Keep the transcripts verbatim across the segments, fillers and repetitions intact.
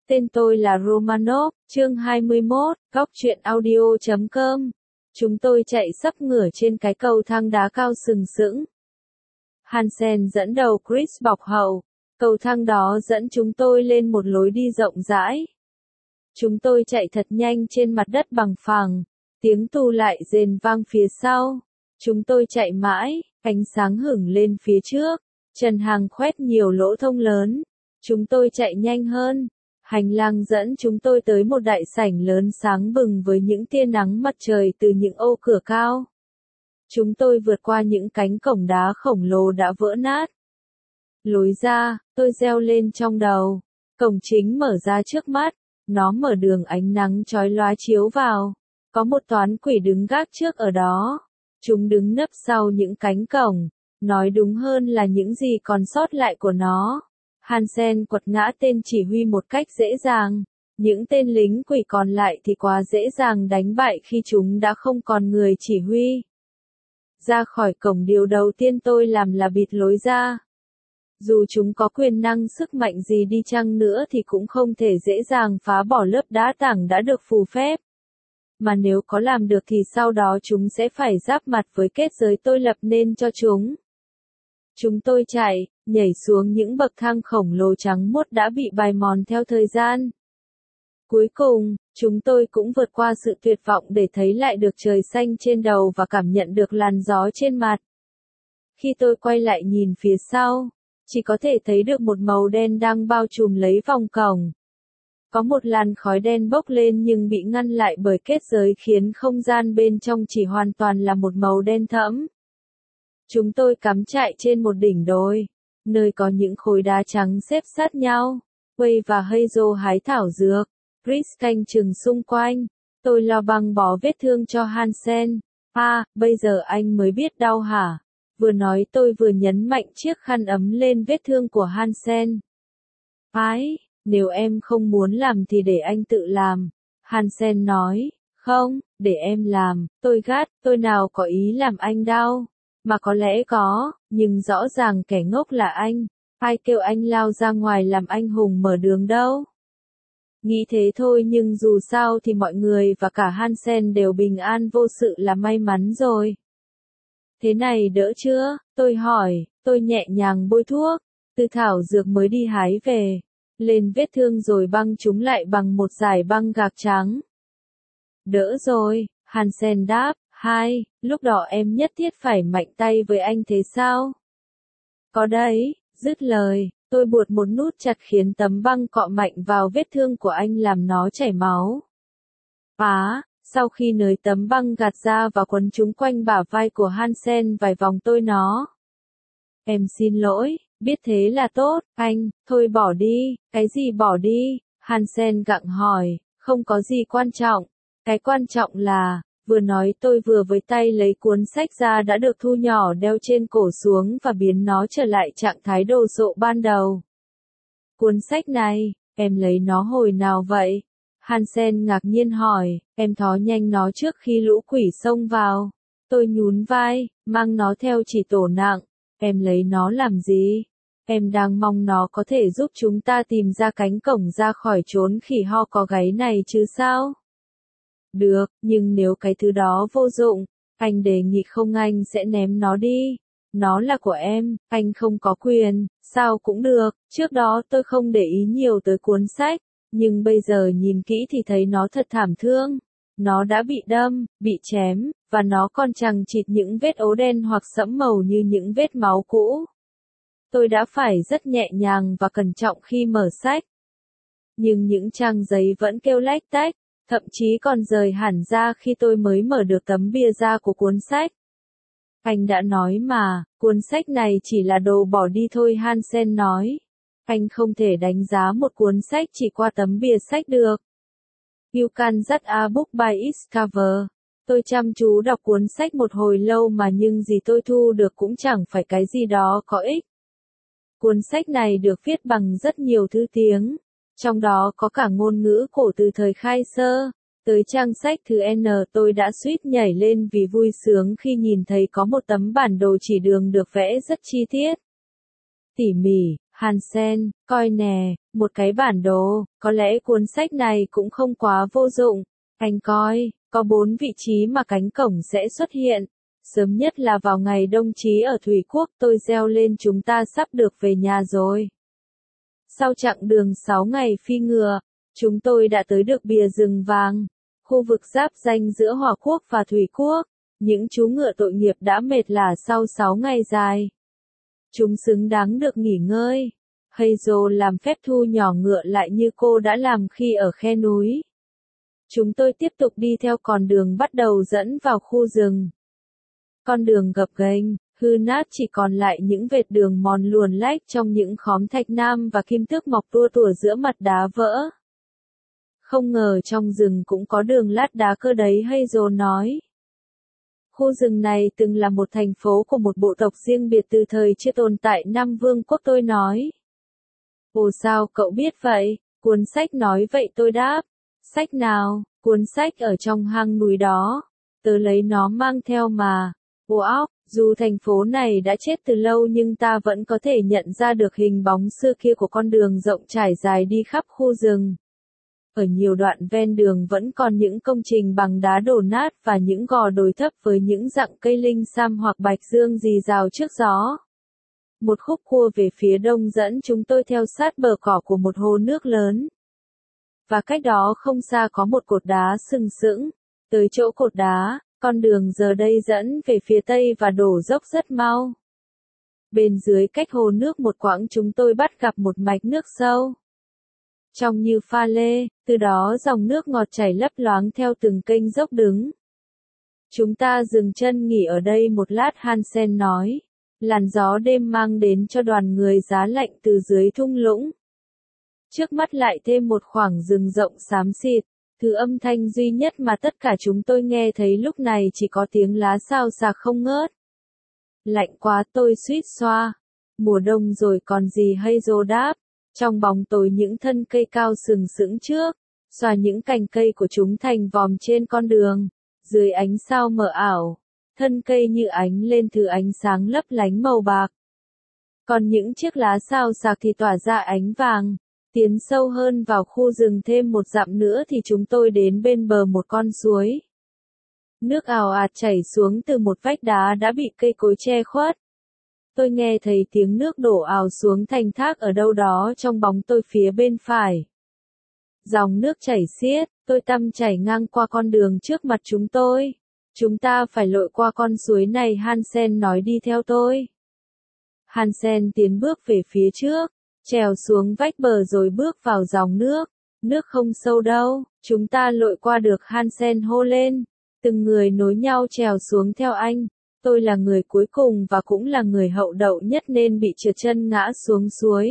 Tên tôi là Romanov, chương hai mươi mốt, góc truyện audio chấm com. Chúng tôi chạy sấp ngửa trên cái cầu thang đá cao sừng sững. Hansen dẫn đầu, Chris bọc hậu. Cầu thang đó dẫn chúng tôi lên một lối đi rộng rãi. Chúng tôi chạy thật nhanh trên mặt đất bằng phẳng. Tiếng tu lại rền vang phía sau. Chúng tôi chạy mãi, ánh sáng hửng lên phía trước. Trần hàng khoét nhiều lỗ thông lớn. Chúng tôi chạy nhanh hơn. Hành lang dẫn chúng tôi tới một đại sảnh lớn sáng bừng với những tia nắng mặt trời từ những ô cửa cao. Chúng tôi vượt qua những cánh cổng đá khổng lồ đã vỡ nát. Lối ra, tôi reo lên trong đầu. Cổng chính mở ra trước mắt. Nó mở đường ánh nắng chói lóa chiếu vào. Có một toán quỷ đứng gác trước ở đó. Chúng đứng nấp sau những cánh cổng. Nói đúng hơn là những gì còn sót lại của nó. Hansen quật ngã tên chỉ huy một cách dễ dàng. Những tên lính quỷ còn lại thì quá dễ dàng đánh bại khi chúng đã không còn người chỉ huy. Ra khỏi cổng, điều đầu tiên tôi làm là bịt lối ra. Dù chúng có quyền năng sức mạnh gì đi chăng nữa thì cũng không thể dễ dàng phá bỏ lớp đá tảng đã được phù phép. Mà nếu có làm được thì sau đó chúng sẽ phải giáp mặt với kết giới tôi lập nên cho chúng. Chúng tôi chạy, nhảy xuống những bậc thang khổng lồ trắng muốt đã bị bài mòn theo thời gian. Cuối cùng, chúng tôi cũng vượt qua sự tuyệt vọng để thấy lại được trời xanh trên đầu và cảm nhận được làn gió trên mặt. Khi tôi quay lại nhìn phía sau, chỉ có thể thấy được một màu đen đang bao trùm lấy vòng cổng. Có một làn khói đen bốc lên nhưng bị ngăn lại bởi kết giới khiến không gian bên trong chỉ hoàn toàn là một màu đen thẫm. Chúng tôi cắm trại trên một đỉnh đồi, nơi có những khối đá trắng xếp sát nhau. Wade và Hazel hái thảo dược. Chris canh chừng xung quanh. Tôi lo băng bó vết thương cho Hansen. À, bây giờ anh mới biết đau hả? Vừa nói tôi vừa nhấn mạnh chiếc khăn ấm lên vết thương của Hansen. Ái, nếu em không muốn làm thì để anh tự làm. Hansen nói, không, để em làm. Tôi gắt, tôi nào có ý làm anh đau. Mà có lẽ có, nhưng rõ ràng kẻ ngốc là anh. Ai kêu anh lao ra ngoài làm anh hùng mở đường đâu. Nghĩ thế thôi nhưng dù sao thì mọi người và cả Hansen đều bình an vô sự là may mắn rồi. Thế này đỡ chưa? Tôi hỏi, tôi nhẹ nhàng bôi thuốc, từ thảo dược mới đi hái về. Lên vết thương rồi băng chúng lại bằng một dải băng gạc trắng. Đỡ rồi, Hansen đáp. Hai, lúc đó em nhất thiết phải mạnh tay với anh thế sao? Có đấy, dứt lời, tôi buộc một nút chặt khiến tấm băng cọ mạnh vào vết thương của anh làm nó chảy máu. Á, sau khi nới tấm băng gạt ra và quấn chúng quanh bả vai của Hansen vài vòng tôi nó. Em xin lỗi, biết thế là tốt, anh, thôi bỏ đi, cái gì bỏ đi? Hansen gặng hỏi, không có gì quan trọng, cái quan trọng là... Vừa nói tôi vừa với tay lấy cuốn sách ra đã được thu nhỏ đeo trên cổ xuống và biến nó trở lại trạng thái đồ sộ ban đầu. Cuốn sách này, em lấy nó hồi nào vậy? Hansen ngạc nhiên hỏi, em thó nhanh nó trước khi lũ quỷ xông vào. Tôi nhún vai, mang nó theo chỉ tổ nặng. Em lấy nó làm gì? Em đang mong nó có thể giúp chúng ta tìm ra cánh cổng ra khỏi chốn khỉ ho có gáy này chứ sao? Được, nhưng nếu cái thứ đó vô dụng, anh đề nghị không anh sẽ ném nó đi. Nó là của em, anh không có quyền, sao cũng được. Trước đó tôi không để ý nhiều tới cuốn sách, nhưng bây giờ nhìn kỹ thì thấy nó thật thảm thương. Nó đã bị đâm, bị chém, và nó còn chằng chịt những vết ố đen hoặc sẫm màu như những vết máu cũ. Tôi đã phải rất nhẹ nhàng và cẩn trọng khi mở sách. Nhưng những trang giấy vẫn kêu lách tách. Thậm chí còn rời hẳn ra khi tôi mới mở được tấm bìa da của cuốn sách. Anh đã nói mà, cuốn sách này chỉ là đồ bỏ đi thôi, Hansen nói. Anh không thể đánh giá một cuốn sách chỉ qua tấm bìa sách được. You can judge a book by its cover. Tôi chăm chú đọc cuốn sách một hồi lâu mà nhưng gì tôi thu được cũng chẳng phải cái gì đó có ích. Cuốn sách này được viết bằng rất nhiều thứ tiếng. Trong đó có cả ngôn ngữ cổ từ thời khai sơ. Tới trang sách thứ N tôi đã suýt nhảy lên vì vui sướng khi nhìn thấy có một tấm bản đồ chỉ đường được vẽ rất chi tiết. Tỉ mỉ, Hansen, coi nè, một cái bản đồ, có lẽ cuốn sách này cũng không quá vô dụng. Anh coi, có bốn vị trí mà cánh cổng sẽ xuất hiện. Sớm nhất là vào ngày đông chí ở Thủy Quốc tôi reo lên chúng ta sắp được về nhà rồi. Sau chặng đường sáu ngày phi ngựa, chúng tôi đã tới được bìa rừng vàng, khu vực giáp ranh giữa Hòa Quốc và Thủy Quốc. Những chú ngựa tội nghiệp đã mệt lả sau sáu ngày dài. Chúng xứng đáng được nghỉ ngơi. Hazel làm phép thu nhỏ ngựa lại như cô đã làm khi ở khe núi. Chúng tôi tiếp tục đi theo con đường bắt đầu dẫn vào khu rừng. Con đường gập ghềnh, hư nát, chỉ còn lại những vệt đường mòn luồn lách trong những khóm thạch nam và kim tước mọc tua tủa giữa mặt đá vỡ. Không ngờ trong rừng cũng có đường lát đá cơ đấy, Hazel nói. Khu rừng này từng là một thành phố của một bộ tộc riêng biệt từ thời chưa tồn tại Nam Vương quốc, tôi nói. Ồ, sao cậu biết vậy? Cuốn sách nói vậy, tôi đáp. Sách nào? Cuốn sách ở trong hang núi đó. Tớ lấy nó mang theo mà. Wow, dù thành phố này đã chết từ lâu nhưng ta vẫn có thể nhận ra được hình bóng xưa kia của con đường rộng trải dài đi khắp khu rừng. Ở nhiều đoạn ven đường vẫn còn những công trình bằng đá đổ nát và những gò đồi thấp với những rặng cây linh sam hoặc bạch dương rì rào trước gió. Một khúc cua về phía đông dẫn chúng tôi theo sát bờ cỏ của một hồ nước lớn. Và cách đó không xa có một cột đá sừng sững. Tới chỗ cột đá, con đường giờ đây dẫn về phía tây và đổ dốc rất mau. Bên dưới cách hồ nước một quãng chúng tôi bắt gặp một mạch nước sâu. Trong như pha lê, từ đó dòng nước ngọt chảy lấp loáng theo từng kênh dốc đứng. Chúng ta dừng chân nghỉ ở đây một lát, Hansen nói. Làn gió đêm mang đến cho đoàn người giá lạnh từ dưới thung lũng. Trước mắt lại thêm một khoảng rừng rộng xám xịt. Thứ âm thanh duy nhất mà tất cả chúng tôi nghe thấy lúc này chỉ có tiếng lá xào xạc không ngớt. Lạnh quá, tôi suýt xoa. Mùa đông rồi còn gì, Hazel đáp. Trong bóng tối những thân cây cao sừng sững trước, xòa những cành cây của chúng thành vòm trên con đường, dưới ánh sao mờ ảo, thân cây như ánh lên thứ ánh sáng lấp lánh màu bạc. Còn những chiếc lá xào xạc thì tỏa ra ánh vàng. Tiến sâu hơn vào khu rừng thêm một dặm nữa thì chúng tôi đến bên bờ một con suối. Nước ào ạt chảy xuống từ một vách đá đã bị cây cối che khuất. Tôi nghe thấy tiếng nước đổ ào xuống thành thác ở đâu đó trong bóng tôi phía bên phải. Dòng nước chảy xiết, tôi tăm chảy ngang qua con đường trước mặt chúng tôi. Chúng ta phải lội qua con suối này, Hansen nói, đi theo tôi. Hansen tiến bước về phía trước, trèo xuống vách bờ rồi bước vào dòng nước. Nước không sâu đâu, chúng ta lội qua được, Hansen hô lên. Từng người nối nhau trèo xuống theo anh. Tôi là người cuối cùng và cũng là người hậu đậu nhất nên bị trượt chân ngã xuống suối.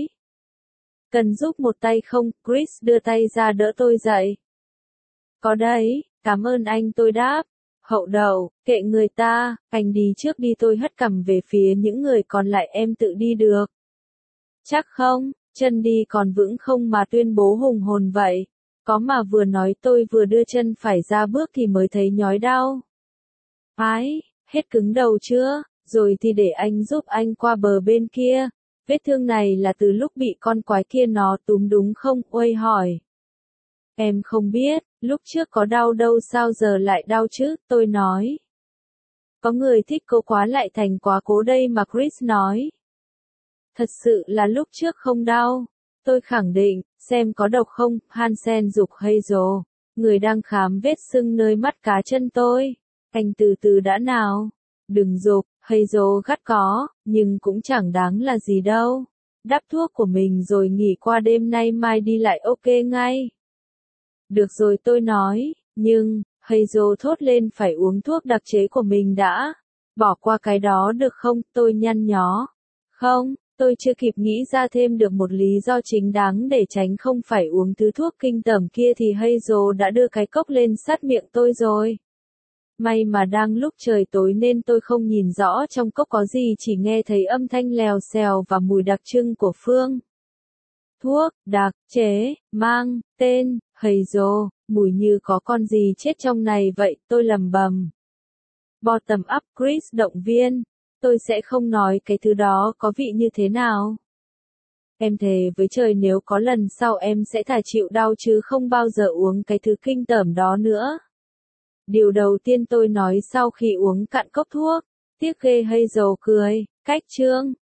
Cần giúp một tay không? Chris đưa tay ra đỡ tôi dậy. Có đấy, cảm ơn anh, tôi đáp. Hậu đậu, kệ người ta, anh đi trước đi, tôi hất cằm về phía những người còn lại, em tự đi được. Chắc không, chân đi còn vững không mà tuyên bố hùng hồn vậy. Có mà vừa nói tôi vừa đưa chân phải ra bước thì mới thấy nhói đau. Ái, hết cứng đầu chưa, rồi thì để anh giúp anh qua bờ bên kia. Vết thương này là từ lúc bị con quái kia nó túm đúng không? Uây hỏi. Em không biết, lúc trước có đau đâu, sao giờ lại đau chứ, tôi nói. Có người thích cô quá lại thành quá cố đây mà, Chris nói. Thật sự là lúc trước không đau. Tôi khẳng định, xem có độc không, Hansen giục Hazel, người đang khám vết sưng nơi mắt cá chân tôi. Anh từ từ đã nào. Đừng giục, Hazel gắt có, nhưng cũng chẳng đáng là gì đâu. Đắp thuốc của mình rồi nghỉ qua đêm nay, mai đi lại ok ngay. Được rồi, tôi nói, nhưng, Hazel thốt lên, phải uống thuốc đặc chế của mình đã. Bỏ qua cái đó được không, tôi nhăn nhó. Không, tôi chưa kịp nghĩ ra thêm được một lý do chính đáng để tránh không phải uống thứ thuốc kinh tởm kia thì Hazel đã đưa cái cốc lên sát miệng tôi rồi. May mà đang lúc trời tối nên tôi không nhìn rõ trong cốc có gì, chỉ nghe thấy âm thanh lèo xèo và mùi đặc trưng của phương. Thuốc, đặc, chế, mang, tên, Hazel, mùi như có con gì chết trong này vậy, tôi lầm bầm. Bottom up, Chris động viên. Tôi sẽ không nói cái thứ đó có vị như thế nào. Em thề với trời nếu có lần sau em sẽ thà chịu đau chứ không bao giờ uống cái thứ kinh tởm đó nữa. Điều đầu tiên tôi nói sau khi uống cạn cốc thuốc. Tiếc ghê Hazel cười. Cách chương